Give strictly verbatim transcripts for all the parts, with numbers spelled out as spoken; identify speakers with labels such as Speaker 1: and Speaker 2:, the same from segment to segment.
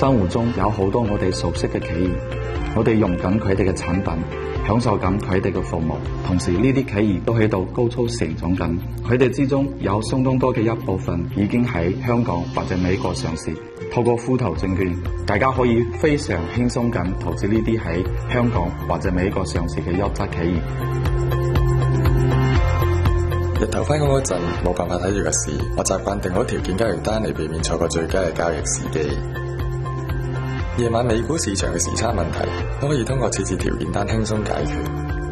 Speaker 1: 生活中有好多我哋熟悉嘅企業，我哋用緊佢哋嘅產品，享受緊佢哋嘅服務，同時呢啲企業都喺度高速成長緊，佢哋之中有相當多嘅一部分已經喺香港或者美國上市。透過富途證券，大家可以非常輕鬆咁投資呢啲喺香港或者美國上市嘅優質企業。
Speaker 2: 日頭返工嗰陣冇辦法睇住個市，我習慣定好條件交易單嚟避免錯過最佳嘅交易時機。夜晚美股市場嘅時差問題都可以通過設置條件單輕鬆解決。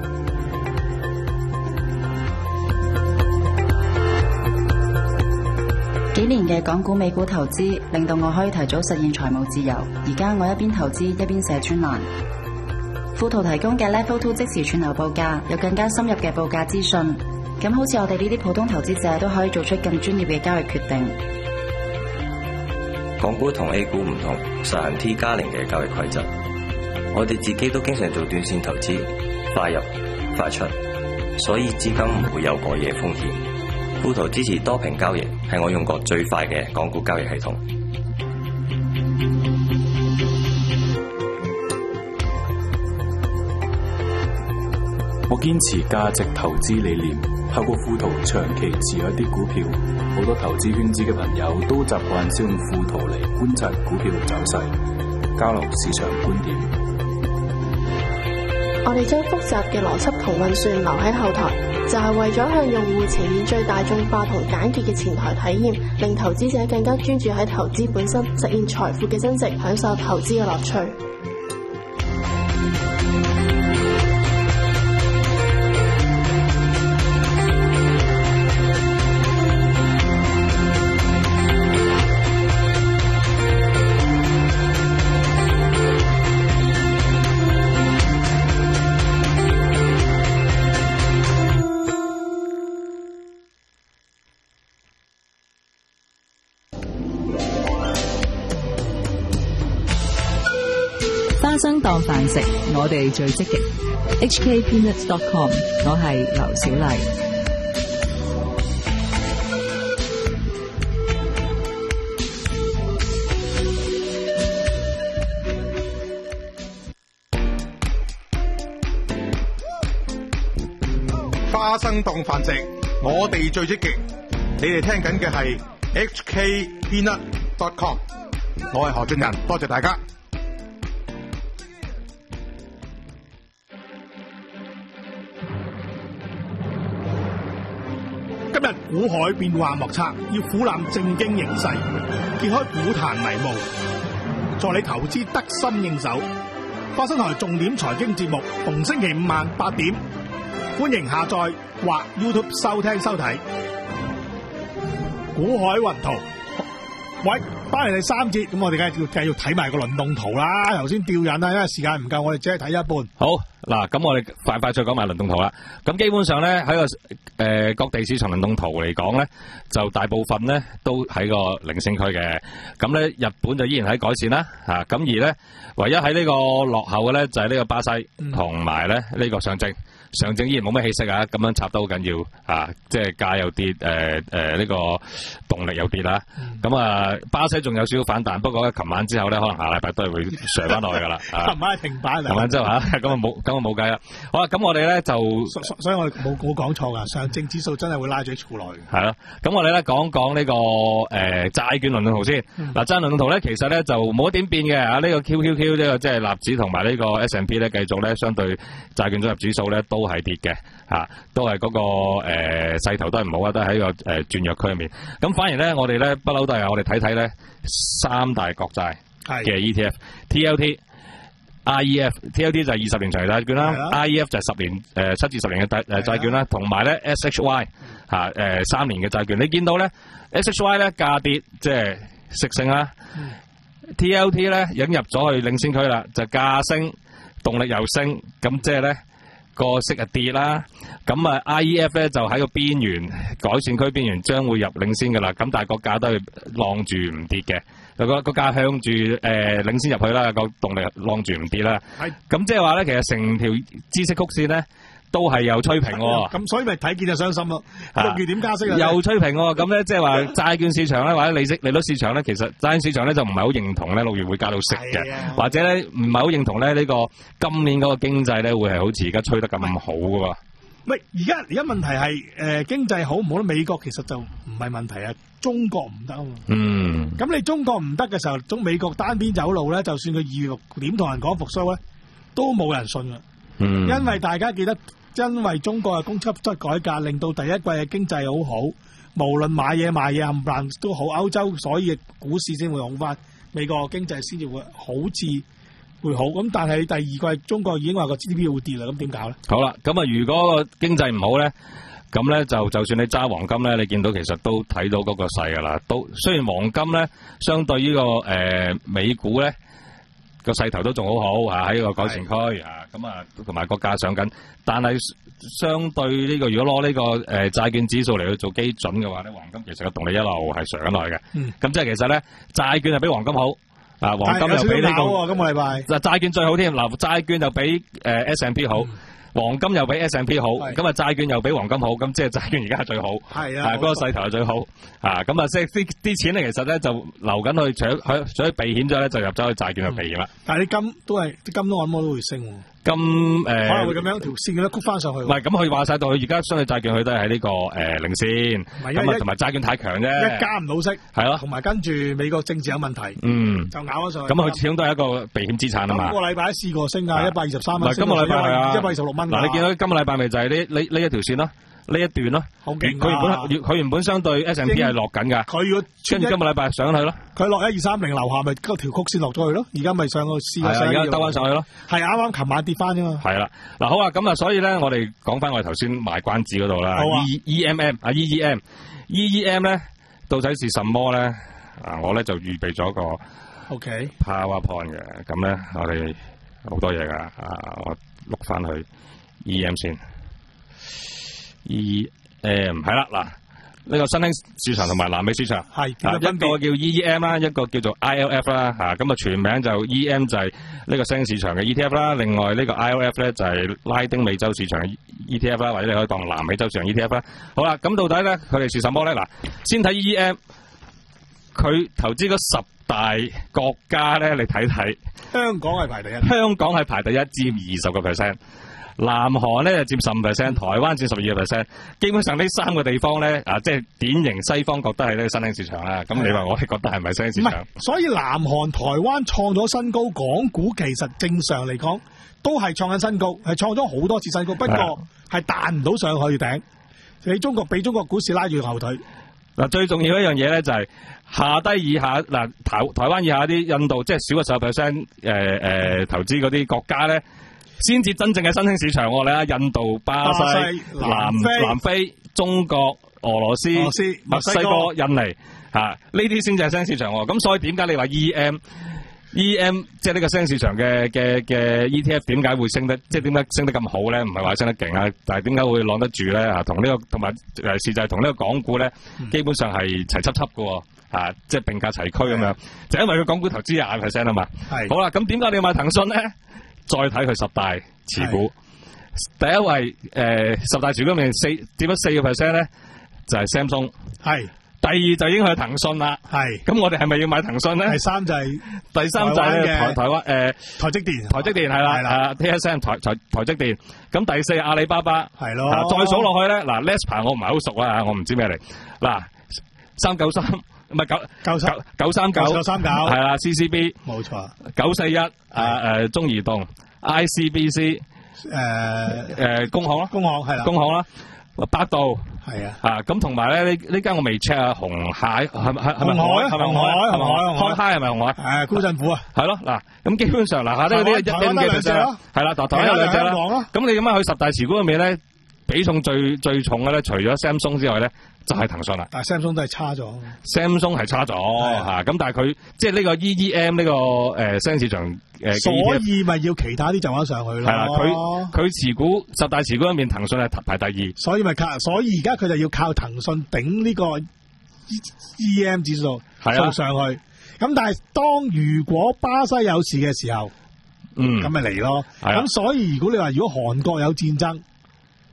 Speaker 3: 幾年嘅港股美股投資令到我可以提早實現財務自由。而家我一邊投資一邊寫專欄。富途提供嘅 Level Two 即時串流報價，有更加深入嘅報價資訊。咁好似我哋呢啲普通投資者都可以做出更專業嘅交易決定。
Speaker 4: 港股同 A 股唔同，實行 T 加零嘅交易規則。我哋自己都經常做短線投資，快入快出，所以資金唔會有過夜風險。富途支持多屏交易，係我用過最快嘅港股交易系統。
Speaker 5: 我堅持價值投資理念，透過富途長期持有一啲股票。好多投資圈子嘅朋友都習慣使用富途嚟觀察股票走勢，交流市場觀點。
Speaker 6: 我哋將複雜嘅邏輯同運算留喺後台，就係為咗向用戶呈現最大眾化同簡潔嘅前台體驗，令投資者更加專注喺投資本身，實現財富嘅增值，享受投資嘅樂趣。
Speaker 7: 花生當飯食，我哋最積極。H K Peanuts dot com， 我係劉小麗。
Speaker 8: 花生當飯食，我哋最積極。你哋聽緊嘅係 H K Peanuts dot com， 我係何俊仁，多謝大家。今日股海變幻莫測，要俯瞰正經形勢，揭開股壇迷霧，助你投資得心應手。花生台重點財經節目，逢星期五晚八點，歡迎下載或 YouTube 收聽收睇。股海雲圖，喂，翻嚟第三節，咁我哋梗係要繼續睇埋個輪動圖啦。頭先吊引啦，因為時間唔夠，我哋只係睇一半。
Speaker 9: 好。嗱，咁我哋快快再講埋輪動圖啦。咁基本上咧喺個誒、呃、各地市場輪動圖嚟講咧，就大部分咧都喺個領升區嘅。咁咧日本就依然喺改善啦，嚇、啊。咁而咧唯一喺呢個落後嘅咧就係、是、呢個巴西同埋咧呢個上證。上證依然冇咩氣息啊，咁樣插得好緊要啊！即係價又跌，誒誒呢個動力又跌啦。咁、嗯、啊，巴西仲有少少反彈，不過咧，琴晚之後咧，可能下禮拜都係會上翻落去噶啦。琴、
Speaker 8: 啊、晚係停板，
Speaker 9: 琴晚之後嚇，咁啊冇，咁啊冇計啦。好啦，咁我哋咧就，
Speaker 8: 所所以我哋冇冇講錯噶，上證指數真係會拉住喺儲內。
Speaker 9: 係咯，咁我哋咧講講呢、這個誒、呃、債券輪動圖先。嗱、嗯，債輪動圖咧其實咧就冇一點變嘅啊。呢、這個 Q Q Q 呢個即係納指同埋呢個 S and P 咧繼續咧相對債券綜合指數咧都係跌嘅，吓、啊、都係嗰、那個誒勢、呃、頭都係唔好啊，都喺個誒轉弱區入面。咁反而咧，我哋咧不嬲都係我哋睇睇咧三大國債嘅 E T F，T L T、I E F，T L T 就係二十年長期債券啦 ，I E F 就係十年誒七至十年嘅債誒債券啦，同埋咧 S H Y 吓誒三年嘅債券。你見到咧 S H Y 咧價跌即係息升啦、嗯、，T L T 咧引入咗去領先區啦，就價升動力又升，咁即係咧。個息啊跌啦，咁啊 I E F 咧就喺個邊緣改善區邊緣將會入領先噶啦，咁但係個價都係晾住唔跌嘅，個個價向住誒、呃、領先入去啦，個動力晾住唔跌啦。係咁即係話咧，其實成條孳息曲線咧都係又吹平喎。
Speaker 8: 咁所以咪睇見就傷心咯。六月點加息啊？
Speaker 9: 又吹平喎，咁咧即係話債券市場咧或者利息利率市場咧，其實債券市場咧就唔係好認同咧六月會加到息嘅，或者咧唔係好認同咧呢個今年嗰個經濟咧會係好似而家吹得咁好噶喎。
Speaker 8: 喂，而家而家問題係誒、呃、經濟好唔好咧？美國其實就唔係問題啊，中國唔得啊嘛。
Speaker 9: 嗯。咁
Speaker 8: 你中國唔得嘅時候，中美國單邊走路咧，就算佢二月六點同人講復甦咧，都冇人信啊。嗯。因為大家記得，因為中國嘅供給側改革，令到第一季嘅經濟好好，無論買嘢賣嘢冚唪唥都好，歐洲所以股市先會好翻，美國經濟先至會好似。會好咁，但係第二季中國已經話個 G D P 會跌啦，咁點搞咧？
Speaker 9: 好啦，咁啊，如果個經濟唔好咧，咁咧就就算你揸黃金咧，你見到其實都睇到嗰個勢噶啦。都雖然黃金咧相對呢、這個誒、呃、美股咧個勢頭都仲好好啊，喺個改善區啊，咁啊同埋個價上緊，但係相對呢、這個如果攞呢、這個誒債、呃、券指數嚟去做基準嘅話咧，黃金其實個動力一路係上緊落去嘅。嗯，咁即係其實咧債券係比黃金好。啊，黃金又比呢、這個
Speaker 8: 今個禮拜，
Speaker 9: 嗱債券最好添，嗱債券就比誒 S and P 好，嗯、黃金又比 S and P 好，咁啊債券又比黃金好，咁即係債券而家係最好，係啊，嗰、那個勢頭係最好，啊咁啊即係啲啲錢咧，其實咧就流緊去，除咗除咗避險咗咧，就入咗去債券去避險啦、嗯。
Speaker 8: 但係啲金都係啲金都按摩都會升。
Speaker 9: 咁誒、呃、
Speaker 8: 可能會咁樣條線咁樣曲翻上去。
Speaker 9: 唔係咁，佢話晒到佢而家相對債券佢都係喺呢個誒、呃、領先，咁啊同埋債券太強啫，
Speaker 8: 一加唔到息，係咯，同埋跟住美國政治有問題，嗯，就咬咗上去。
Speaker 9: 咁佢始終都係一個避險資產啊嘛。
Speaker 8: 今個禮拜試過升啊，一百二十三蚊。
Speaker 9: 唔係今個禮拜係啊，
Speaker 8: 一百二十六蚊。
Speaker 9: 嗱，你見到今個禮拜咪就係呢呢呢一條線咯。呢一段咯，好勁！佢原本佢原本相對 S and P 係落緊㗎，佢要跟住今個禮拜上去咯。佢
Speaker 8: 落一二三零樓下咪嗰條曲線落咗去咯，而家咪上去試下，
Speaker 9: 而家兜翻上去咯。係啱
Speaker 8: 啱琴晚跌翻啫嘛。
Speaker 9: 係啦，嗱好啊，咁啊，所以咧，我哋講翻我哋頭先賣關子嗰度啦。E E M M 啊 E E M E E M 咧，到底是什麼咧？啊，我咧就預備咗個
Speaker 8: OK
Speaker 9: PowerPoint 嘅，咁咧我哋好多嘢㗎，啊，我錄翻去 E M 先。E M 係啦，嗱呢、這個新興市場同埋南美市場係、啊、一個叫 E E M 啦，一個叫做 I L F 啦，吓咁啊全名就 E M 就係呢個新興市場嘅 E T F 啦，另外呢個 I L F 咧就係拉丁美洲市場嘅 E T F 啦，或者你可以當南美洲市場 E T F 啦。好啦，咁到底咧佢哋是什麼咧？嗱，先睇 E M， 佢投資嗰十大國家咧，你睇睇，
Speaker 8: 香港係排第一，
Speaker 9: 香港係排第一，佔二十個 percent。南韓咧就佔十五 percent， 台灣佔十二個 percent， 基本上呢三個地方咧啊，即係典型西方覺得係呢個新興市場啦。咁你話我哋覺得係咪新興市場？
Speaker 8: 所以南韓、台灣創咗新高，港股其實正常嚟講都係創緊新高，係創咗好多次新高，不過係彈唔到上去頂。你中國俾中國股市拉住後腿。
Speaker 9: 嗱，最重要一樣嘢咧就係下低以下嗱台台灣以下啲印度，即係少過十個 percent 誒誒投資嗰啲國家咧。先至真正嘅新興市場，我哋睇下印度、巴西、巴西南非、南非、中國、俄羅斯、俄羅斯墨西哥、印尼嚇，呢啲先至係新興市場。咁所以點解你話 E M E M 即係呢個新興市場嘅嘅嘅 E T F 點解會升得，即係點解升得咁好咧？唔係話升得勁啊，但係點解會攞得住咧？啊，同呢個同埋誒事就係同呢個港股咧，基本上係齊輯輯嘅喎，即係並駕齊驅咁樣，就因為佢港股投資廿 percent 啊嘛。係好啦，咁點解你要買騰訊咧？再睇佢十大持股，第一位誒、呃、十大持股入面四佔咗四個 percent 咧，就係、是、Samsung。係第二就已經係騰訊啦。係咁，我哋係咪要買騰訊咧？第三就係、是、第三就係台台灣誒台積電，台積電係啦，係啦 T S M 台台台積電。咁第四阿里巴巴係咯、啊。再數落去咧，嗱 Lespa 我唔係好熟啊，我唔知咩嚟。嗱三九三唔係九九三九三九九三九係啦 C C B 冇錯九四一誒誒中移動 I C B C 誒誒工行啦工行係啦工行啦百度係啊嚇咁同埋咧呢呢間我未 check 啊紅蟹係咪係係咪紅海係咪紅海係咪紅海開係咪紅海誒高振府啊係咯嗱咁基本上嗱下呢啲一 M 嘅 percent 係啦台灣有兩隻啦咁你咁樣去十大持股入面咧比重最最重嘅咧除咗 Samsung 之外咧就係騰訊啦，但係 Samsung 都係差咗。Samsung 係差咗嚇，咁但係佢即係呢個 E E M 呢個誒新興市場誒，所以咪要其他啲就翻上去咯。係啦，佢佢持股十大持股入面，騰訊係排第二，所以咪靠，所以而家佢就要靠騰訊頂呢個 E M 指數掃上去。咁但係當如果巴西有事嘅時候，嗯，咁咪嚟咯。咁所以如果你話如果韓國有戰爭，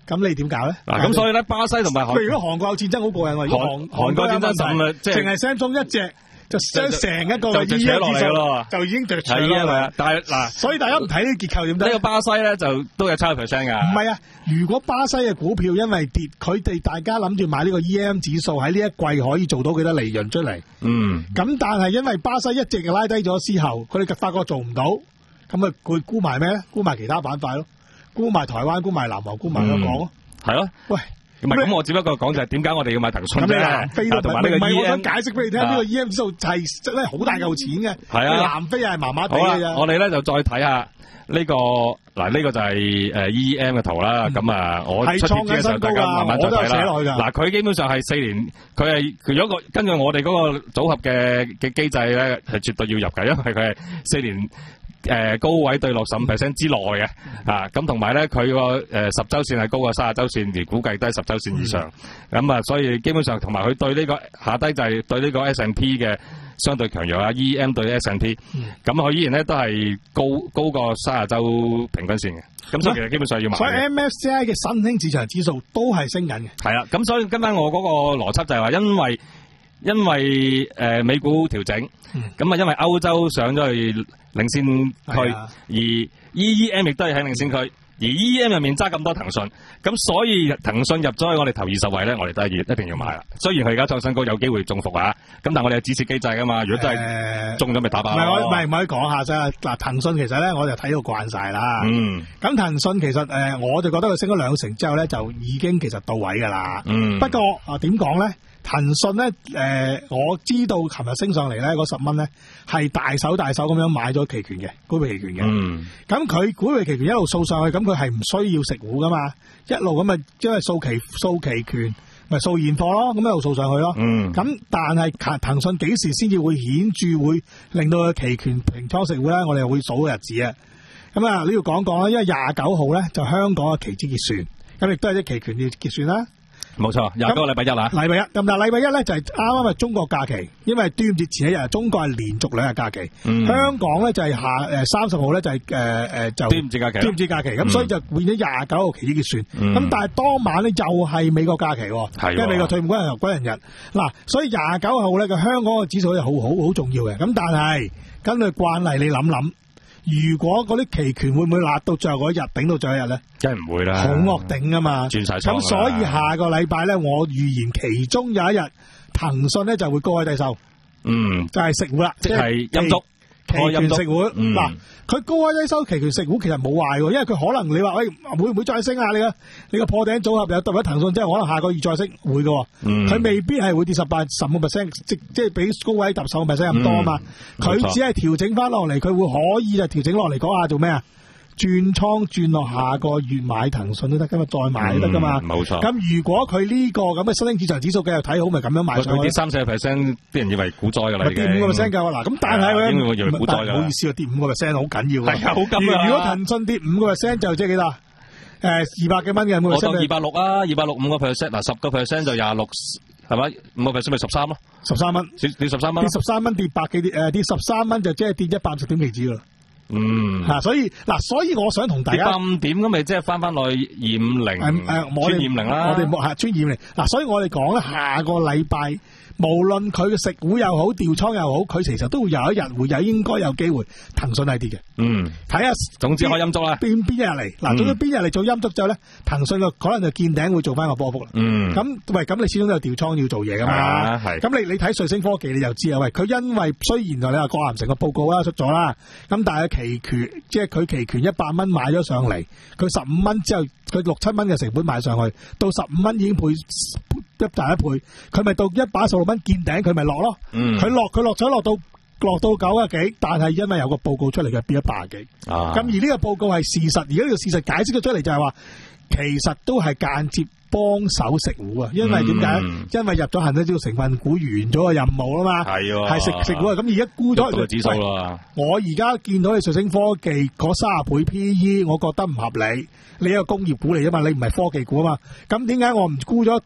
Speaker 8: 咁你點搞咧？
Speaker 9: 嗱，咁所以咧，巴西同埋韓，
Speaker 8: 如果韓國有戰爭好過癮喎，如果韓
Speaker 9: 韓國戰爭咁啊，即係
Speaker 8: 淨係 Samsung 一隻。就將成一個嘅 E M
Speaker 9: 落嚟咯，
Speaker 8: 就已經奪取
Speaker 9: 係
Speaker 8: 啦。
Speaker 9: 啊，但係嗱，
Speaker 8: 所以大家唔睇呢啲結構點得？
Speaker 9: 呢個巴西咧就都有七個 percent 㗎。
Speaker 8: 唔係啊，如果巴西嘅股票因為跌，佢哋大家諗住買呢個 E M 指數喺呢一季可以做到幾多利潤出嚟？
Speaker 9: 嗯。咁
Speaker 8: 但係因為巴西一直拉低咗之後，佢哋發覺做唔到，咁啊佢沽埋咩咧？沽埋其他板塊咯，沽埋台灣，沽埋南韓，沽埋香港咯。
Speaker 9: 係咯。喂。唔係咁，我只不過講就係點解我哋要買騰訊啫？同埋呢個 E M，
Speaker 8: 唔係我想解釋俾你聽，呢個 E M 指數係真係好大嚿錢嘅。係啊，南非係麻麻地嘅啫。
Speaker 9: 我哋咧就再睇下呢個嗱，呢個就係誒 E M 嘅圖啦。咁啊，我出貼嘅時候大家慢慢再睇啦。嗱，佢基本上係四年，佢係佢如果個根據我哋嗰個組合嘅嘅機制咧，係絕對要入嘅，因為佢係四年。誒、呃、高位對六十五 percent 之內嘅，啊咁同埋咧佢個誒十週線係高過三十週線，而估計都係十週線以上，咁、嗯、啊所以基本上同埋佢對呢、這個下低就係對呢個 S and P 嘅相對強弱啊 ，E M 對 S and P，咁佢依然咧都係高高過三十週平均線嘅，咁所以其實基本上要買。
Speaker 8: 所以 M S C I 嘅新興市場指數都係升緊嘅。
Speaker 9: 係啦，咁所以跟翻我嗰個邏輯就係話，因為因為誒、呃、美股調整，咁、嗯、啊因為歐洲上咗去領先區，而 E E M 亦都係喺領先區，而 E E M 入面揸咁多騰訊，咁所以騰訊入咗去我哋頭二十位咧，我哋都係一定要買啦。雖然佢而家創新高有機會中伏啊，咁但係我哋有止蝕機制噶嘛，如果真係中咗咪打爆。唔係
Speaker 8: 我唔係唔可以講下啫。嗱，騰訊其實咧我就睇到慣晒啦。嗯。咁騰訊其實誒、呃，我就覺得佢升咗兩成之後咧，就已經其實到位噶啦。嗯。不過啊，點講咧？騰訊咧，誒、呃，我知道琴日升上嚟咧，嗰十蚊咧係大手大手咁樣買咗期權嘅，股票期權嘅。嗯。咁佢股票期權一路掃上去，咁佢係唔需要食糊噶嘛，一路咁啊，因為掃期掃期權，咪掃現貨咯，咁一路掃上去咯。嗯。咁但係騰訊幾時先至會顯著會令到佢期權平倉食糊咧？我哋會數日子啊。咁啊，呢度講講啦，因為廿九號咧就香港嘅期指結算，咁亦都係啲期權要結算啦。
Speaker 9: 冇錯，廿九個禮拜一啦。
Speaker 8: 禮拜一，咁但係禮拜一咧就係啱啱係中國假期，因為端午節前一日，中國係連續兩日假期。嗯、香港咧就係下誒三十號咧就係誒誒就
Speaker 9: 端午節假期。
Speaker 8: 端午節假期，咁、嗯、所以就變咗廿九號期指結算。咁、嗯、但係當晚咧又係美國假期，因為美國退伍軍人軍人日。嗱，所以廿九號咧個香港嘅指數係好好好重要嘅。咁但係根據慣例，你諗諗。如果嗰啲期權會唔會辣到最後嗰一日頂到最後一日咧？
Speaker 9: 梗係唔會啦，
Speaker 8: 好惡頂噶嘛，
Speaker 9: 轉晒倉。
Speaker 8: 咁所以下個禮拜咧，我預言其中有一日騰訊咧就會高位低收，嗯，就係食糊啦，
Speaker 9: 即係陰燭。
Speaker 8: 期權食糊嗱，佢、嗯、高位低收期權食糊其實冇壞喎，因為佢可能你話喂會唔會再升啊？你個你個破頂組合有特別騰訊之後，可能下個月再升會嘅，佢、嗯、未必係會跌十八十五 percent，即即係比高位搭十五 percent 咁多啊嘛。佢、嗯、只係調整翻落嚟，佢會可以就調整落嚟講下做咩啊？轉倉轉落下個月買騰訊都得，今日再買都得噶嘛。冇、嗯、錯。咁如果佢呢個咁嘅新興市場指數繼續睇好，咪咁樣買上去。佢跌
Speaker 9: 三四個 percent，啲人以為股災噶啦。
Speaker 8: 跌五個 percent 夠嗱，咁但係咧，
Speaker 9: 以為股災㗎。
Speaker 8: 唔好意思啊，跌五個 percent 好緊要。
Speaker 9: 係啊，好緊要。
Speaker 8: 如果騰訊跌五個 percent 就即係幾多？誒，二百幾蚊嘅。
Speaker 9: 我當二百六啊，二百六五個 percent，嗱十個 percent 就廿六，係咪？五個 percent 咪十三咯。十三蚊。跌十三蚊。跌十三蚊跌百幾跌誒跌十三蚊就即係跌一百五十點期指噶啦。嗯，吓、啊，所以嗱，所以我想同大家五點咁咪即係翻翻落去二五零，誒，我哋二五零啦，
Speaker 8: 我哋冇吓穿二五零，嗱，所以我哋講咧，下個禮拜無論佢嘅食糊又好，調倉又好，佢其實都會有一日會有應該有機會騰訊係跌嘅。嗯，睇下，
Speaker 9: 總之開陰燭啦，
Speaker 8: 邊邊一日嚟，嗱，總之邊日嚟做陰燭之後咧，騰訊個可能就見頂會做翻個波幅啦。嗯，咁喂，咁你始終都有調倉要做嘢噶嘛？係，咁你你睇瑞星科技你就知啊，喂，佢因為雖然就你話郭咸城個報告啦出咗啦，咁但係期權即係佢期權一百蚊買咗上嚟，佢十五蚊之後佢六七蚊嘅成本買上去，到十五蚊已經配一大一倍，佢咪到一百十六蚊見頂，佢咪落咯。佢落佢落咗落到落到九啊幾，但係因為有個報告出嚟嘅變咗八啊幾。咁而呢個報告係事實，而家呢個事實解釋咗出嚟就係話，其實都係間接幫手食糊啊。因為點解、嗯？因為入咗恒生指數成分股完咗個任務啦嘛。係喎，係食食糊啊。咁而家沽咗個指數啦。我而家見到你瑞星科技嗰卅倍 P E， 我覺得唔合理。你一個工業股嚟啊嘛，你唔係科技股啊嘛。咁點解我唔沽咗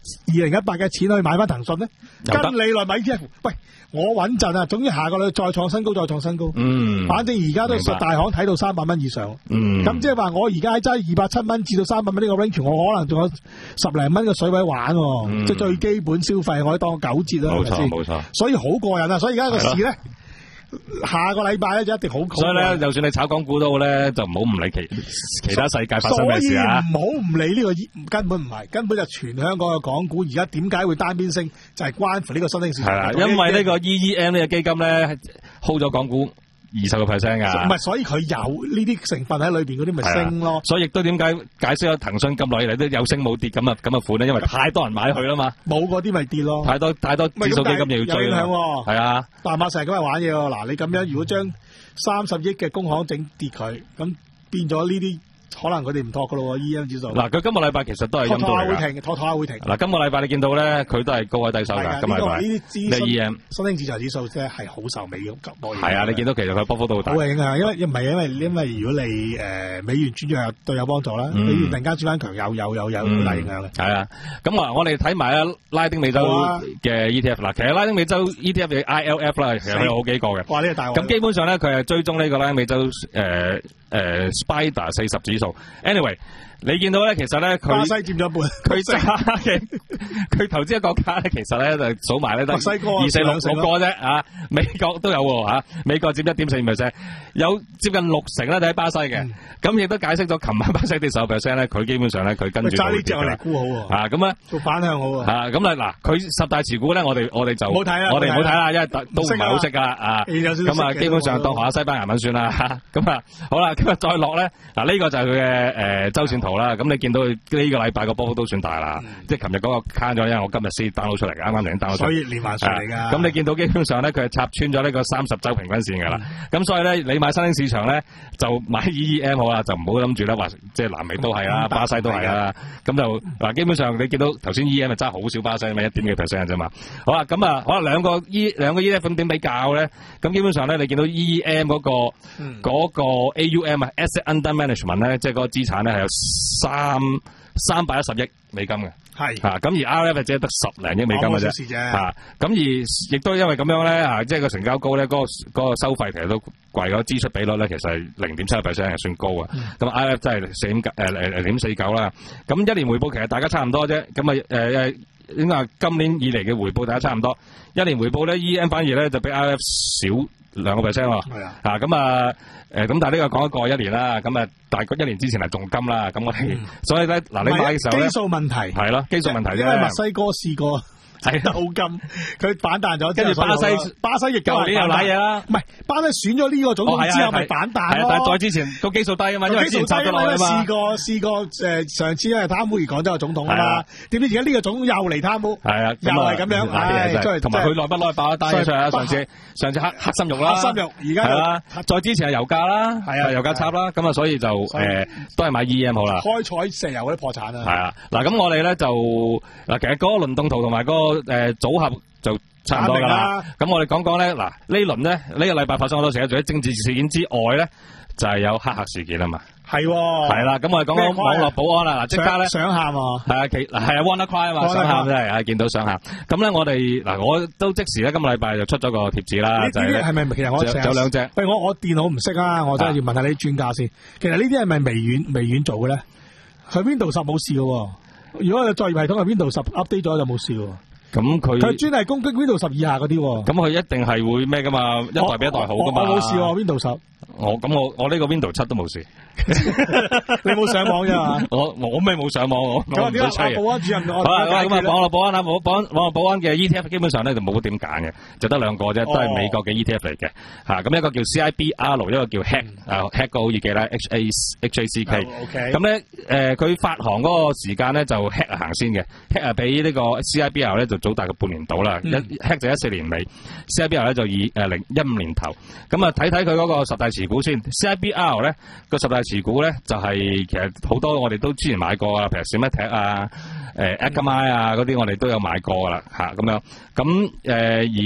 Speaker 8: 二零一八嘅錢去買翻騰訊咧？跟你來買 E T F， 喂，我穩陣啊！總之下個禮再創新高，再創新高。嗯，反正而家都十大行睇到三百蚊以上。嗯，咁即係話我而家揸二百七蚊至到三百蚊呢個 range， 我可能仲有十零蚊嘅水位玩，嗯、即係最基本消費可以當九折啦，係咪先？冇錯，所以好過癮啊！所以而家個市咧。下個禮拜咧就一定好，
Speaker 9: 所以咧，就算你炒港股都好咧，就唔好唔理其其他世界發生咩事啊！
Speaker 8: 唔好唔理呢、這個根本唔係，根本就全香港嘅港股而家點解會單邊升，就係、是、關乎呢個新興市場。係啦，
Speaker 9: 因為呢個 E E M 呢個基金咧 hold 咗港股二十個 percent 噶，
Speaker 8: 唔係，所以佢有呢啲成分喺裏邊嗰啲咪升咯。
Speaker 9: 所以亦都點解解釋咗騰訊咁耐以嚟都有升冇跌咁啊咁嘅款咧？因為太多人買佢啦嘛，
Speaker 8: 冇嗰啲咪跌咯。
Speaker 9: 太多太多指數基金又要追啦，係啊。
Speaker 8: 大馬成日咁嚟玩嘢喎，嗱你咁樣如果將三十億嘅工行整跌佢，咁變咗呢啲。可能佢哋唔托噶咯喎 ，E M 指數。嗱，
Speaker 9: 佢今個禮拜其實都係陰道嚟㗎。
Speaker 8: 拖拖下會停，拖拖下會停。
Speaker 9: 嗱，今個禮拜你見到咧，佢都係高位低收㗎。今個禮拜。呢啲資 E M
Speaker 8: 新興市場指數即係好受美元急波。
Speaker 9: 係啊，你見到其實佢波幅都好大。
Speaker 8: 好影響，因為唔係因為因為如果你誒、呃、美元轉弱對有幫助啦，嗯、美元突然間轉翻強，有有有有好大影響嘅。係、
Speaker 9: 嗯、啊，咁啊，我哋睇埋啊拉丁美洲嘅 E T F 嗱，其實拉丁美洲 E T F 嘅 I L F 啦，其實有好幾個嘅。哇，呢、這個大鑊。咁基本上咧，佢係追蹤呢個拉丁美洲誒。呃誒、呃、Spider 四十指數 ，anyway， 你見到咧，其實咧佢
Speaker 8: 巴西佔咗一半，
Speaker 9: 佢揸嘅佢投資嘅國家咧，其實咧就數埋咧都二四六六個啫啊，美國都有喎、啊、美國佔一點四五 percent， 有接近六成咧就喺巴西嘅，咁、嗯、亦都解釋咗琴晚巴西跌十 percent 咧，佢基本上咧佢跟住
Speaker 8: 揸呢隻我嚟沽好喎，
Speaker 9: 啊咁啊
Speaker 8: 做反向好喎，
Speaker 9: 啊咁啊嗱，佢十大持股咧，我哋我哋就
Speaker 8: 冇睇啦，
Speaker 9: 我哋唔好睇啦，因為都唔係好識噶啊，咁啊基本上當學下西班牙文算啦，咁啊好啦。今日再落咧，嗱、這、呢個就係佢嘅誒周線圖啦。咁你見到呢個禮拜個波幅都算大啦、嗯，即係琴日嗰個慳咗，因為我今日先 download 出嚟，啱啱嚟 download 出嚟。所以連環上嚟㗎。咁、啊、你見到基本上咧，佢係插穿咗呢個三十週平均線㗎啦。咁、嗯、所以咧，你買新興市場咧，就買 E E M 好啦，就唔好諗住咧話，即係南美都係啦、嗯，巴西都係啦。咁就嗱，基本上你見到頭先 E E M 係揸好少巴西，咪一點幾 percent 啫嘛。好啦，咁啊，可能兩個 E 兩個 E T F 點比較咧？咁基本上咧，你見到 E E M 嗰、那個嗰、嗯那個 A U M 啊 ，Asset Under Management 咧，即係嗰個資產咧係有三三百一十億美金嘅，係啊，咁而 R F 只係得十零億美金嘅啫，啊，咁而亦都因為咁樣咧，啊，即係個成交高咧，嗰、嗰個嗰個收費其實都貴咗，支出比率咧其實係零點七 percent 係算高啊，咁、嗯、R F 真係四點誒誒零點四九啦，咁一年回報其實大家差唔多啫，咁啊誒誒應該話今年以嚟嘅回報大家差唔多，一年回報咧 E M 反而咧就比 R F 少兩個 percent 喎，係啊，啊咁啊誒咁，但係呢個講一過一年啦，咁啊大概一年之前係重金啦，咁我哋、嗯、所以咧嗱你買嘅時候咧基數問題係咯，基數問題啫，因為墨西哥試過。係鬥金，佢反彈咗，跟住巴西，巴西亦舊年又瀨嘢啦。唔係，巴西選咗呢個總統之後咪反彈咯。但係再之前個基數低啊嘛，因為之前插咗落去嘛。試過試過誒，上次因為貪污而講咗個總統啊嘛。點知而家呢個總統又嚟貪污？係啊，又係咁樣。唉，同埋佢耐不耐爆一單嘢出嚟啊？上次上次黑黑心肉啦，黑心肉而家係啦。再之前係油價啦，係啊，油價插啦。咁啊，所以就誒都係買 E M 好啦。開採石油嗰啲破產啊。係啊，嗱咁我哋咧就嗱，其實嗰個輪動圖同埋嗰個。誒、呃，組合就差唔多噶啦。咁我哋講講咧，嗱呢輪咧呢、這個禮拜發生好多事，除咗政治事件之外咧，就係、是、有黑客事件啊嘛。係係啦，咁我哋講講網絡保安啦。嗱，即刻咧想喊啊！係啊，其嗱係啊 ，WannaCry 啊嘛，想喊真係啊，見到想喊。咁咧，我哋嗱，我都即時咧，今個禮拜就出咗個貼紙啦，就係咧，係咪其實我有兩隻？喂，我我電腦唔識啊，我真係要問下你啲專家先。其實呢啲係咪微軟微軟做嘅咧？佢 Windows 十冇事嘅，如果個作業系統係 Windows 十 update 咗就冇事。咁佢佢專係攻擊 Windows 十以下嗰啲，咁佢一定係會咩噶嘛？一代比一代好噶嘛？我冇事喎 Windows 十，我咁我我呢個 Windows 七都冇事。你冇上網啫嘛？我我咩冇上網我。咁點解保安主任我？好啦，咁啊網絡保安啊，網保安網絡保安嘅 E T F 基本上咧就冇點揀嘅，就得兩個啫，都係美國嘅 E T F 嚟嘅。吓，咁一個叫 C I B R， 一個叫 H A C 啊 H A C 個好易記啦 ，H A H A C K。OK。咁咧誒，佢發行嗰個時間咧就 H A C 行先嘅 ，H A C 啊比呢個 C I B R 咧就早大概半年到啦，一 H A C 就一四年尾 ，C I B R 咧就以誒零一五年頭。咁啊睇睇佢嗰個十大持股先 ，C I B R 咧個十大持股咧就係、是、其實好多我哋都之前買過啊，譬如 Symantec 啊、誒 Akamai 啊嗰啲我哋都有買過噶啦嚇咁樣。咁誒、呃、而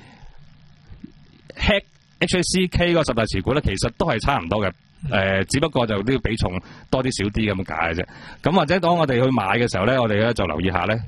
Speaker 9: H A C H A C K 個十大持股咧其實都係差唔多嘅。誒、呃，只不過就呢個比重多啲少啲咁解嘅啫。咁或者當我哋去買嘅時候咧，我哋咧就留意下咧。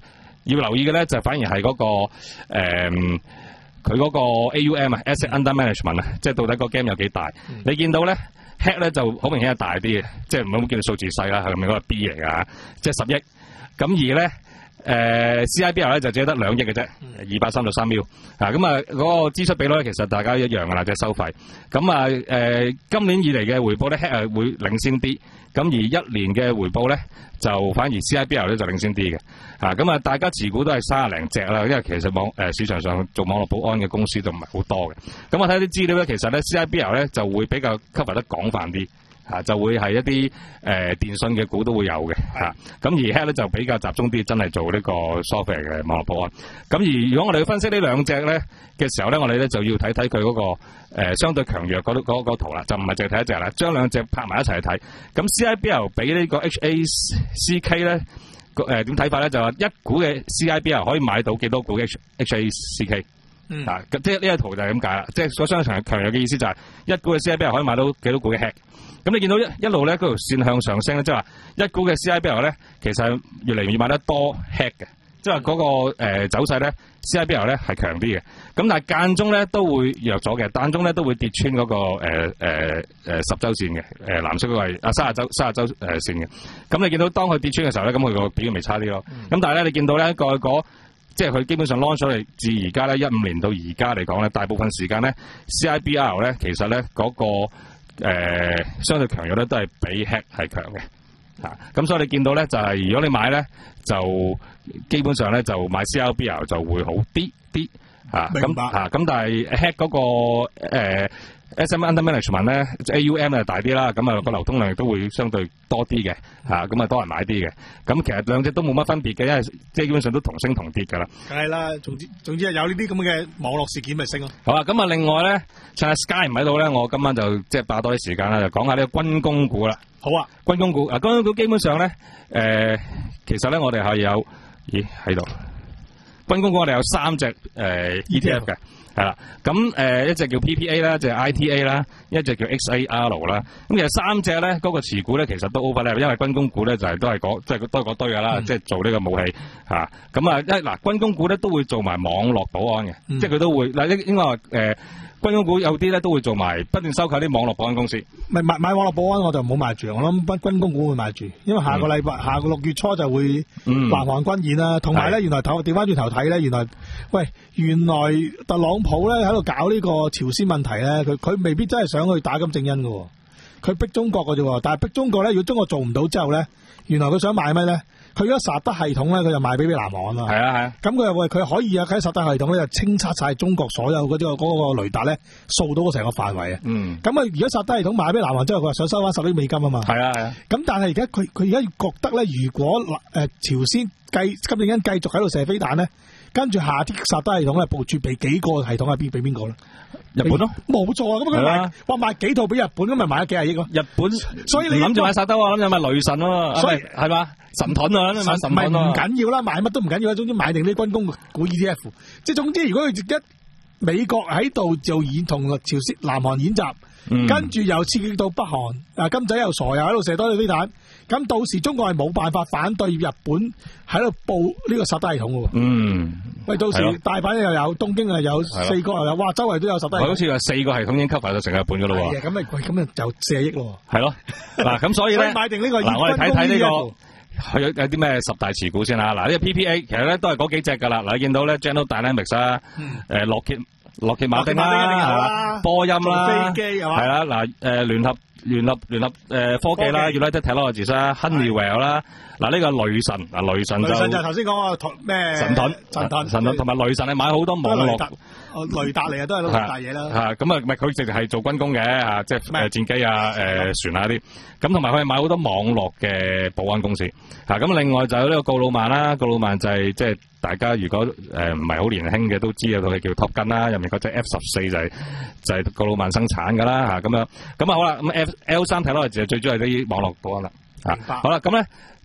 Speaker 9: 要留意嘅咧就反而係嗰、那個誒佢嗰個 A U M 啊 Asset Under Management 啊，即係到底個 game 有幾大？嗯、你見到咧 hack 咧就好明顯係大啲嘅，即係唔好叫佢數字細啦，係咪嗰個 B 嚟㗎？即係十億。咁而咧。誒、呃、C I B L 咧就只係得兩億嘅啫，二百三十三秒啊！咁啊嗰個支出比率咧其實大家一樣噶啦，即係收費。咁啊誒今年以嚟嘅回報咧 hack 係會領先啲，咁而一年嘅回報咧就反而 C I B L 咧就領先啲嘅。啊咁啊大家持股都係三廿零隻啦，因為其實網誒、呃、市場上做網絡保安嘅公司就唔係好多嘅。咁我睇啲資料咧，其實咧 C I B L 咧就會比較 cover 得廣泛啲。嚇、啊、就會係一啲誒、呃、電信嘅股都會有嘅嚇，咁、啊、而 hack 咧就比較集中啲，真係做呢個 software 嘅網絡保安。咁而如果我哋要分析呢兩隻咧嘅時候咧，我哋咧就要睇睇佢嗰個、呃、相對強弱嗰嗰嗰圖啦，就唔係淨係睇一隻啦，將兩隻拍埋一齊去睇。咁 C I B L 比呢個 H A C K 咧誒點睇法咧？就話一股嘅 C I B L 可以買到幾多股 H H A C K？嗯、啊，即係呢個圖就係咁解啦，即係所相強強弱嘅意思就係一股嘅 C I B L 可以買到幾多股嘅 hack。咁你見到一一路咧嗰條線向上升咧，即係話一股嘅 C I B L 咧，其實越嚟越買得多 hack 嘅，即係話嗰個誒、呃、走勢咧 C I B L 咧係強啲嘅。咁但係間中咧都會弱咗嘅，間中咧都會跌穿嗰、那個誒誒誒十周線嘅，誒、呃、藍色嗰個係啊三十周三十周誒線嘅。咁你見到當佢跌穿嘅時候咧，咁佢個表現咪差啲咯。咁、嗯、但係咧你見到咧個個即係佢基本上 launch 咗嚟至而家咧一五年到而家嚟講咧，大部分時間咧 C I B L 咧其實咧嗰、那個。誒、呃，相對強弱咧都係比 hack 係強嘅，吓咁所以你見到咧就係、是、如果你買咧就基本上咧就買 C I B L 就會好啲啲吓，咁吓咁但係 hack 嗰、那個誒、呃、S M Under Management 咧 A U M 就大啲啦，咁啊個流通量亦都會相對多啲嘅吓，咁啊多人買啲嘅，咁其實兩隻都冇乜分別嘅，因為即係基本上都同升同跌噶啦。梗係啦，總之總之係有呢啲咁嘅網絡事件咪升咯。好啊，咁啊另外咧，趁阿 Sky 唔喺度咧，我今晚就即係霸多啲時間啦，就講下呢個軍工股啦。好啊，軍工股啊，軍工股基本上咧，誒、呃，其實咧我哋係有，咦喺度，軍工股我哋有三隻誒、呃、E T F 嘅。係啦，咁誒、呃、一隻叫 P P A 啦，一隻 I T A 啦，一隻叫 X A R 啦。咁其實三隻咧，嗰、那個持股咧其實都 overlap，因為軍工股咧就係、是、都係嗰即係都係嗰堆噶啦，即係、嗯、做呢個武器嚇。咁啊，一嗱軍工股咧都會做埋網絡保安嘅，嗯、即係佢都會嗱應應該話誒。呃軍工股有啲咧都會做埋，不斷收購啲網絡保安公司。咪買買網絡保安我就唔好買住，我諗軍軍工股會買住，因為下個禮拜、嗯、下個六月初就會南韓軍演啦。同埋咧，原來頭調翻轉頭睇咧，原來喂，原來特朗普咧喺度搞呢個朝鮮問題咧，佢佢未必真係想去打金正恩㗎，佢逼中國㗎啫。但係逼中國咧，如果中國做唔到之後咧，原來佢想買咩咧？佢而家薩德系統咧，佢就賣俾俾南韓啊。係啊係啊。咁佢又喂，佢可以啊，喺薩德系統咧就清測晒中國所有嗰啲嗰個雷達咧，掃到個成個範圍啊。嗯。咁啊，如果薩德系統賣俾南韓之後，佢話想收翻十億美金啊嘛。係啊係啊。咁但係而家佢佢而家覺得咧，如果誒、呃、朝鮮繼金正恩繼續喺度射飛彈咧，跟住下啲薩德系統咧部署俾幾個系統係邊俾邊個咧？日本咯，冇錯啊！咁佢賣，話賣幾套俾日本，咁咪賣咗幾廿億咯。日本，所以你諗住買薩德啊，諗住買雷神啊，所以係嘛神盾啊，買神盾啊，唔緊要啦，買乜都唔緊要啦，總之買定啲軍工股 E T F，即係總之如果佢一美國喺度就演同朝鮮、南韓演習，嗯、跟住又刺激到北韓，啊金仔又傻又喺度射多啲飛彈。咁到時中國係冇辦法反對日本喺度報呢個薩德系統嘅喎。嗯，喂，到時大阪又有，東京又有，四個又有，哇，周圍都有薩德系統。好似話四個系統已經 cover 到成日本嘅咯喎。係啊，咁咪咁咪就四十億咯。係咯，嗱咁所以咧，買定呢個嗱，我哋睇睇呢個有有啲咩十大持股先啦。嗱，呢個 P P A 其實咧都係嗰幾隻㗎啦。嗱，你見到咧 General Dynamics 啦，誒洛歇洛歇馬丁啦，波音啦，飛機係嘛？係啦，嗱誒聯合。聯合聯合誒、呃、科技啦 ，United Technologies 啦 ，Honeywell 啦，嗱呢、這個雷神，嗱雷神就雷神就頭先講個咩神盾，神盾神盾，同埋雷神係買好多網絡，雷達嚟啊，都係攞大嘢啦。嚇咁啊，唔係佢直係做軍工嘅嚇，即係誒戰機啊、誒、呃、船啊啲。咁同埋佢係買好多網絡嘅保安公司。嚇、啊、咁另外就有呢個告魯曼啦，告魯曼就係即係大家如果誒唔係好年輕嘅都知有套戲叫 Top Gun 啦，入面嗰隻 F 十四就係、是、就係、是、告魯曼生產㗎啦嚇咁樣。咁啊好啦，咁 F L 三睇落就最主要係啲網絡保安啦。嚇好啦，咁咧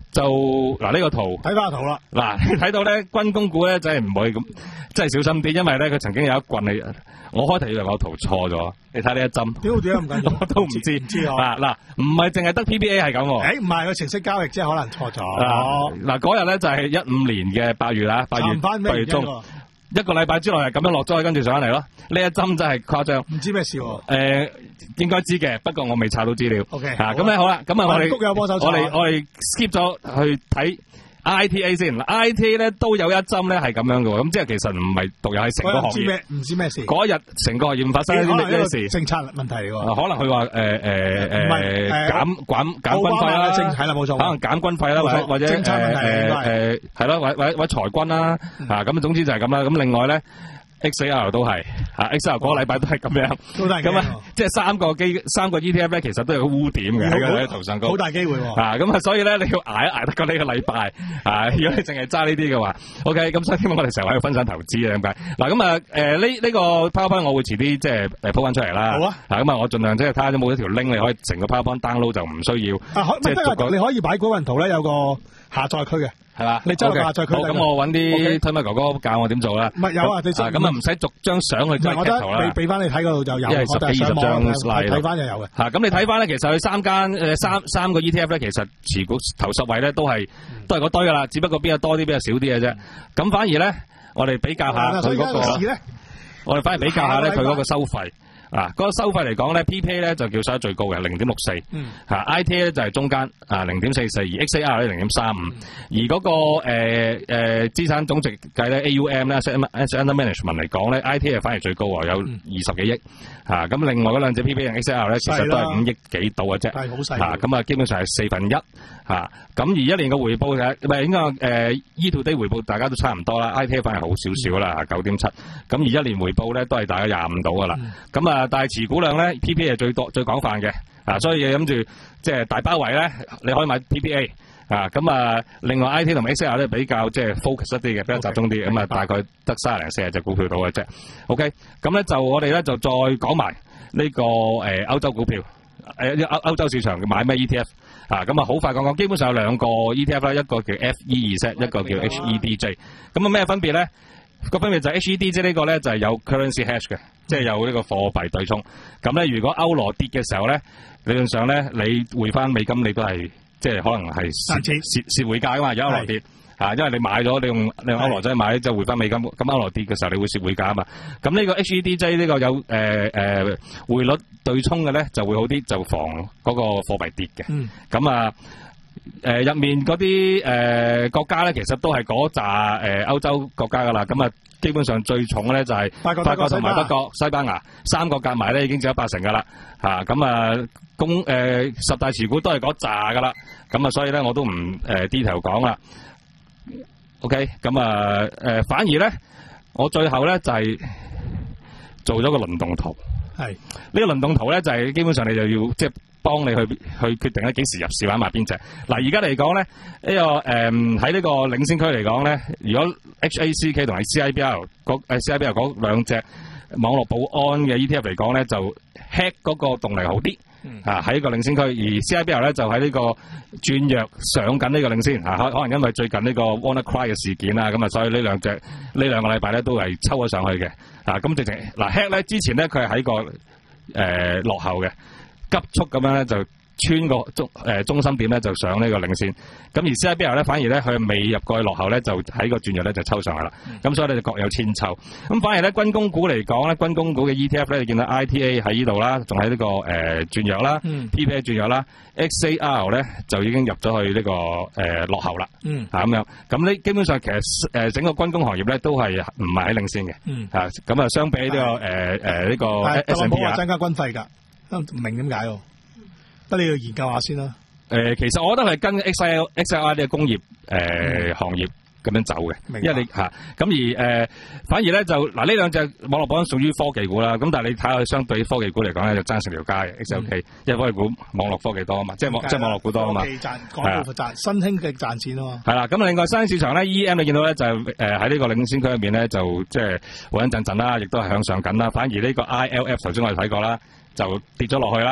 Speaker 9: 就嗱呢個圖
Speaker 8: 睇翻個圖啦。
Speaker 9: 嗱睇到咧軍工股咧真係唔可以咁，真係小心啲，因為咧佢曾經有一棍你，我開頭以為我圖錯咗，你睇呢一針。
Speaker 8: 點解點解咁緊要？
Speaker 9: 我都唔知。
Speaker 8: 唔知啊。
Speaker 9: 嗱嗱，唔係淨係得 P P A 係咁喎。
Speaker 8: 誒唔係個程式交易即係可能錯咗。
Speaker 9: 嗱嗱嗰日咧就係一五年嘅八月啦，八月八月中。一個禮拜之內係咁樣落咗去，跟住上嚟咯。呢一針真係誇張，
Speaker 8: 唔知咩事喎、啊？
Speaker 9: 誒、呃，應該知嘅，不過我未查到資料。
Speaker 8: O K，
Speaker 9: 吓咁咧好啦，咁啊我哋
Speaker 8: 我
Speaker 9: 哋我哋 skip 咗去睇 I T A 先。I T A 咧都有一針咧係咁樣嘅喎，咁即係其實唔係獨有係成個行業。唔知咩唔
Speaker 8: 知咩事。
Speaker 9: 嗰日成個行業發生啲咩事？
Speaker 8: 政策問題嚟喎。
Speaker 9: 可能佢話誒誒誒減減減軍費啦，
Speaker 8: 係啦冇錯。
Speaker 9: 可能減軍費啦，或者或者誒誒係咯，或或或裁軍啦，啊咁總之就係咁啦。咁另外咧。X A R 都係吓 ，X A R 嗰個禮拜都係咁樣，咁啊，即係三個機三個 E T F 咧，其實都有個污點嘅喺個圖上高，
Speaker 8: 好大機會喎。
Speaker 9: 啊，咁啊，所以咧你要挨一挨得過呢個禮拜啊，如果你淨係揸呢啲嘅話 ，OK，咁所以希望我哋成日喺度分享投資啊，咁解。嗱，咁啊，誒呢呢個 PowerPoint 我會遲啲即係誒鋪翻出嚟啦。好啊。嗱，咁啊，我盡量即係睇下有冇一條 link 你可以成個 PowerPoint download 就唔需要。啊，即係
Speaker 8: 你可以擺嗰份圖咧，有個下載區嘅。
Speaker 9: 係嘛？
Speaker 8: 你真係下載區。
Speaker 9: 好，咁我揾啲推麥哥哥教我點做啦。
Speaker 8: 唔係有啊，你
Speaker 9: 咁啊唔使逐張相去即係截圖啦。
Speaker 8: 俾俾翻你睇嗰度就有。
Speaker 9: 因為十幾二十張 slide
Speaker 8: 睇翻就有嘅。
Speaker 9: 嚇，咁你睇翻咧，其實佢三間誒三三個 E T F 咧，其實持股頭十位咧都係都係嗰堆噶啦，只不過邊個多啲，邊個少啲嘅啫。咁反而咧，我哋比較下佢嗰個。我哋反而比較下咧，佢嗰個收費。啊，嗰、那個收費嚟講咧 ，P P A 咧就叫收得最高嘅零點六四，嚇 I T A 咧就係中間啊零點四四，而 X A R 咧零點三五，而嗰、那個誒誒、呃呃、資產總值計咧 A U M 咧 Asset Under Management 嚟講咧 I T A 係反而最高喎，有二十幾億嚇，咁、啊、另外嗰兩隻 P P A 同 X A R 咧其實都係五億幾度嘅啫，係好細嚇，咁啊基本上係四分一嚇，咁、啊、而一年嘅回報嘅唔係應該誒 E to D 回報大家都差唔多啦 ，I T A 反而好少少啦，九點七，咁而一年回報咧都係大概廿五度噶啦，咁啊。但係持股量咧 ，P P A 係最多最廣泛嘅，啊，所以諗住即係大包圍咧，你可以買 P P A，啊，咁啊，另外 I T 同 X A R 咧比較即係 focus 一啲嘅，比較集中啲，咁、okay，啊大概得三十零四十隻股票到嘅啫。OK，咁咧就我哋咧就再講埋呢個誒歐洲股票，誒歐歐洲市場買咩 E T F， 啊，咁啊好快講講，基本上有兩個 E T F 啦，一個叫 F E Z， 一個叫 H E D J， 咁啊咩分別咧？個分別就係 H E D J 呢個咧就係有 currency hedge 嘅，即係有呢個貨幣對沖。咁咧如果歐羅跌嘅時候咧，理論上咧你匯翻美金你都係即係可能係蝕蝕蝕匯價噶嘛，有歐羅跌嚇，因為你買咗你用你用歐羅仔買就匯翻美金，咁歐羅跌嘅時候你會蝕匯價啊嘛。咁呢個 H E D J 呢個有誒誒匯率對沖嘅咧就會好啲，就防嗰個貨幣跌嘅。咁、嗯、啊。誒、呃，入面嗰啲誒國家咧，其實都係嗰扎誒歐洲國家噶啦。咁啊，基本上最重咧就係法國同埋德國、西班牙三個夾埋咧，已經佔咗八成噶啦。吓咁啊，公誒、呃、十大持股都係嗰扎噶啦。咁啊，所以咧我都唔誒 detail 講啦。OK，咁啊誒，反而咧我最後咧就係、是、做咗個輪動圖。係呢、這個輪動圖咧，就係、是、基本上你就要即係。幫你去去決定咧幾時入市玩埋邊隻。嗱而家嚟講咧，呢、這個誒喺呢個領先區嚟講咧，如果 H A C K 同埋 C I B R 嗰誒 C I B R 嗰兩隻網絡保安嘅 E T F 嚟講咧，就 hack 嗰個動力好啲，啊喺個領先區，而 C I B R 咧就喺呢個轉弱上緊呢個領先，啊可可能因為最近呢個 WannaCry 嘅事件啊，咁啊所以呢兩隻呢兩個禮拜咧都係抽咗上去嘅，啊咁直情嗱 hack 咧之前咧佢係喺個誒、呃、落後嘅。急速咁樣咧就穿個中誒、呃、中心點咧就上呢個領先，咁而 C I B R 咧反而咧佢未入過去落後咧就喺個轉弱咧就抽上去啦，咁、嗯、所以咧就各有千秋。咁反而咧軍工股嚟講咧，軍工股嘅 E T F 咧你見到 I T A 喺呢度啦，仲喺呢個誒、呃、轉弱啦、嗯、，P P A 轉弱啦 ，X A R 咧就已經入咗去呢、這個誒、呃、落後啦，嗯，嚇咁樣。咁呢基本上其實誒、呃、整個軍工行業咧都係唔係喺領先嘅，嗯，嚇咁啊相比呢、這個誒誒呢個 S and P 啊，
Speaker 8: 增加軍費㗎。唔明點解喎？得你要研究下先啦。
Speaker 9: 誒、呃，其實我覺得係跟 X I L、X I R 呢個工業誒、呃嗯、行業咁樣走嘅，因為你嚇咁、啊、而誒、呃，反而咧就嗱呢兩隻網絡保安屬於科技股啦。咁但係你睇下相對科技股嚟講咧，就爭成條街嘅 X L K，、嗯、因為科技股網絡科技多啊嘛，即係網即係網絡股多啊嘛。科技賺廣告賺新興嘅賺錢啊嘛。係啦，咁另外新興市場咧 E M 你見到咧就誒喺呢個領先區入面咧就即係穩穩陣陣啦，亦都係向上緊啦。反而呢個 I L F 頭先我哋睇過啦。就跌咗落去啦，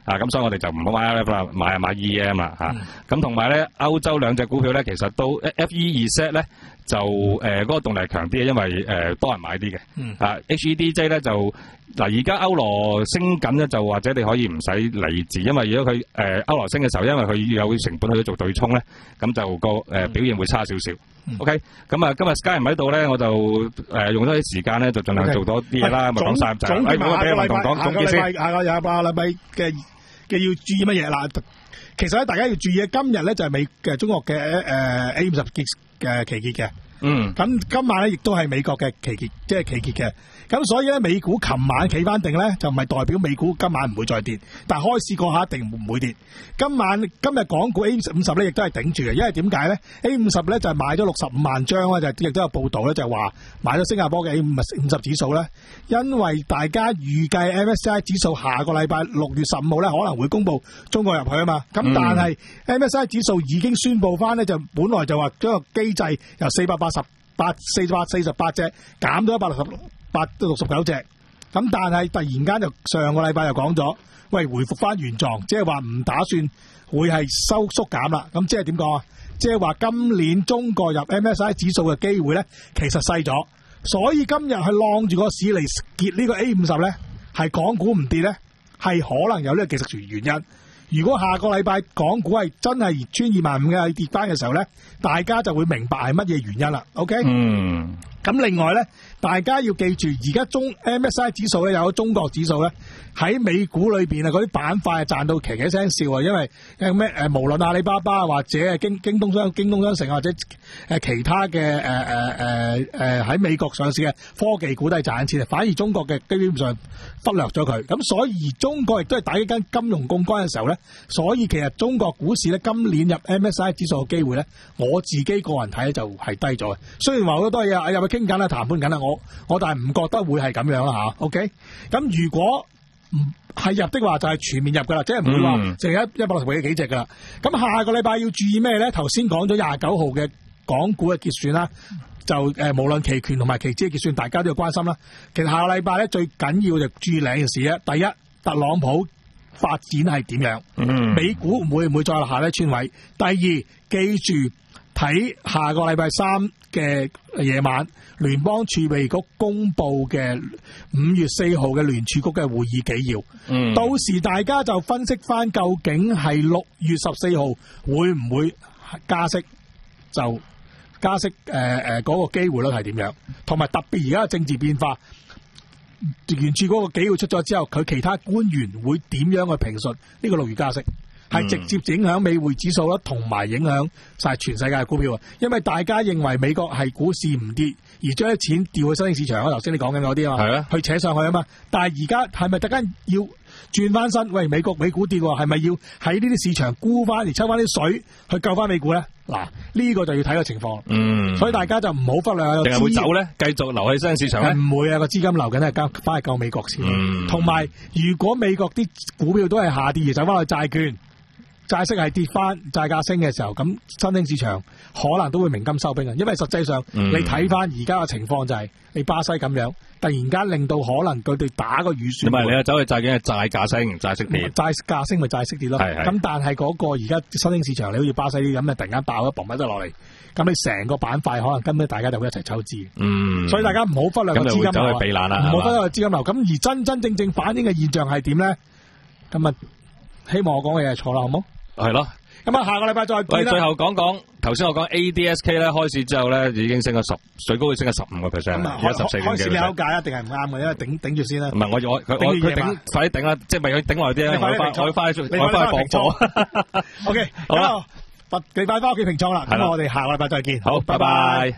Speaker 9: 啊，咁所以我哋就唔好買 L F 啦，買買 E M 啦嚇。咁同埋咧，歐洲兩隻股票咧，其實都 F E Z 咧就誒嗰、呃那個動力係強啲嘅，因為誒、呃、多人買啲嘅。嗯、啊 H E D J 咧就嗱，而家歐羅升緊咧，就或者你可以唔使理智，因為如果佢誒、呃、歐羅升嘅時候，因為佢有成本去做對沖咧，咁就個誒、呃、表現會差少少。嗯、OK，咁啊，今日 Sky 唔喺度咧，我就誒、呃、用咗啲時間咧，就盡量做多啲嘢啦，咪講晒就係。誒，唔好俾運動講總結先。
Speaker 8: 下個下個禮拜嘅嘅要注意乜嘢啦？其實咧，大家要注意今日咧就係美嘅中國嘅誒 A 五十結嘅期結嘅。嗯。咁今晚咧亦都係美國嘅期結，即係期結嘅。咁所以咧，美股琴晚企翻定咧，就唔係代表美股今晚唔會再跌，但係開市過下一定唔會跌。今晚今日港股 A 五十咧，亦都係頂住嘅，因為點解咧 ？A 五十咧就係買咗六十五萬張啦，就亦都有報道咧，就係話買咗新加坡嘅 A 五十指數咧，因為大家預計 M S C I 指數下個禮拜六月十五號咧可能會公布中國入去啊嘛。咁、嗯、但係 M S C I 指數已經宣布翻咧，就本來就話將個機制由四百八十八、四百四十八隻減到一百六十八到六十九隻，咁但係突然間就上個禮拜又講咗，喂，回復翻原狀，即係話唔打算會係收縮減啦。咁即係點講啊？即係話今年中國入 M S C I 指數嘅機會咧，其實細咗，所以今日係晾住個市嚟結呢個 A 五十咧，係港股唔跌咧，係可能有呢個技術原因。如果下個禮拜港股係真係穿二萬五嘅跌翻嘅時候咧，大家就會明白係乜嘢原因啦。OK？嗯。咁另外咧，大家要記住，而家中 M S C I 指數咧有個中國指數咧喺美股裏邊啊，嗰啲板塊啊賺到奇奇聲笑啊，因為誒咩誒，無論阿里巴巴或者係京京東商京東商城或者誒其他嘅誒誒誒誒喺美國上市嘅科技股都係賺緊錢，反而中國嘅基本上忽略咗佢。咁所以而中國亦都係打一間金融槓桿嘅時候咧，所以其實中國股市咧今年入 M S C I 指數嘅機會咧，我自己個人睇咧就係低咗嘅。雖然話好多嘢入去傾緊啦、談判緊啦，我我但係唔覺得會係咁樣啦吓。OK， 咁如果唔係入的話，就係全面入噶啦，即係唔會話淨係一一百六十幾隻噶啦。咁下個禮拜要注意咩咧？頭先講咗廿九號嘅港股嘅結算啦，就誒、呃、無論期權同埋期指嘅結算，大家都要關心啦。其實下個禮拜咧最緊要就注意兩件事咧。第一，特朗普發展係點樣？嗯、美股會唔會再落下呢穿位？第二，記住睇下個禮拜三嘅夜晚，聯邦儲備局公布嘅五月四號嘅聯儲局嘅會議紀要。嗯，到時大家就分析翻究竟係六月十四號會唔會加息，就加息誒誒嗰個機會率係點樣？同埋特別而家嘅政治變化，聯儲嗰個紀要出咗之後，佢其他官員會點樣去評述呢個六月加息？係直接影響美匯指數啦，同埋影響晒全世界嘅股票啊！因為大家認為美國係股市唔跌，而將啲錢調去新興市場啊！頭先你講緊嗰啲啊嘛，係啊，去扯上去啊嘛。但係而家係咪突然間要轉翻身？喂，美國美股跌喎，係咪要喺呢啲市場沽翻嚟抽翻啲水去救翻美股咧？嗱，呢個就要睇個情況。嗯，所以大家就唔好忽略。定係會走咧？繼續留喺新興市場咧？唔會啊！個資金流緊係交翻去救美國先。同埋，如果美國啲股票都係下跌而走翻去債券。債息係跌翻，債價升嘅時候，咁新興市場可能都會鳴金收兵啊！因為實際上，嗯、你睇翻而家嘅情況就係、是，你巴西咁樣，突然間令到可能佢哋打個預算。唔係你啊，走去債券係債價升，債息跌。債價升咪債息跌咯。係係。咁但係嗰個而家新興市場，你好似巴西啲咁，突然間爆一嘣一得落嚟，咁你成個板塊可能根本大家就會一齊抽資。嗯。所以大家唔好忽略個資金流。咁就會走去避難啦。唔好忽略個資金流。咁而真真正正反映嘅現象係點咧？咁啊，希望我講嘅嘢係錯啦，好冇？係咯，咁啊，下個禮拜再見啦。喂，最後講講，頭先我講 A D S K 咧，開市之後咧已經升咗十，最高升咗十五個 percent，而家十四點幾。開市你有價一定係唔啱嘅，因為頂頂住先啦。唔係我我我佢頂，快啲頂啦，即係咪佢頂耐啲咧？我翻我翻去我翻去放貨。O K，好啦，你快翻屋企平倉啦。咁我哋下個禮拜再見。好，拜拜。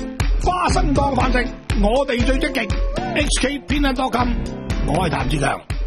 Speaker 8: 花生當飯食，我哋最積極。H K 偏向多金，我係譚志強。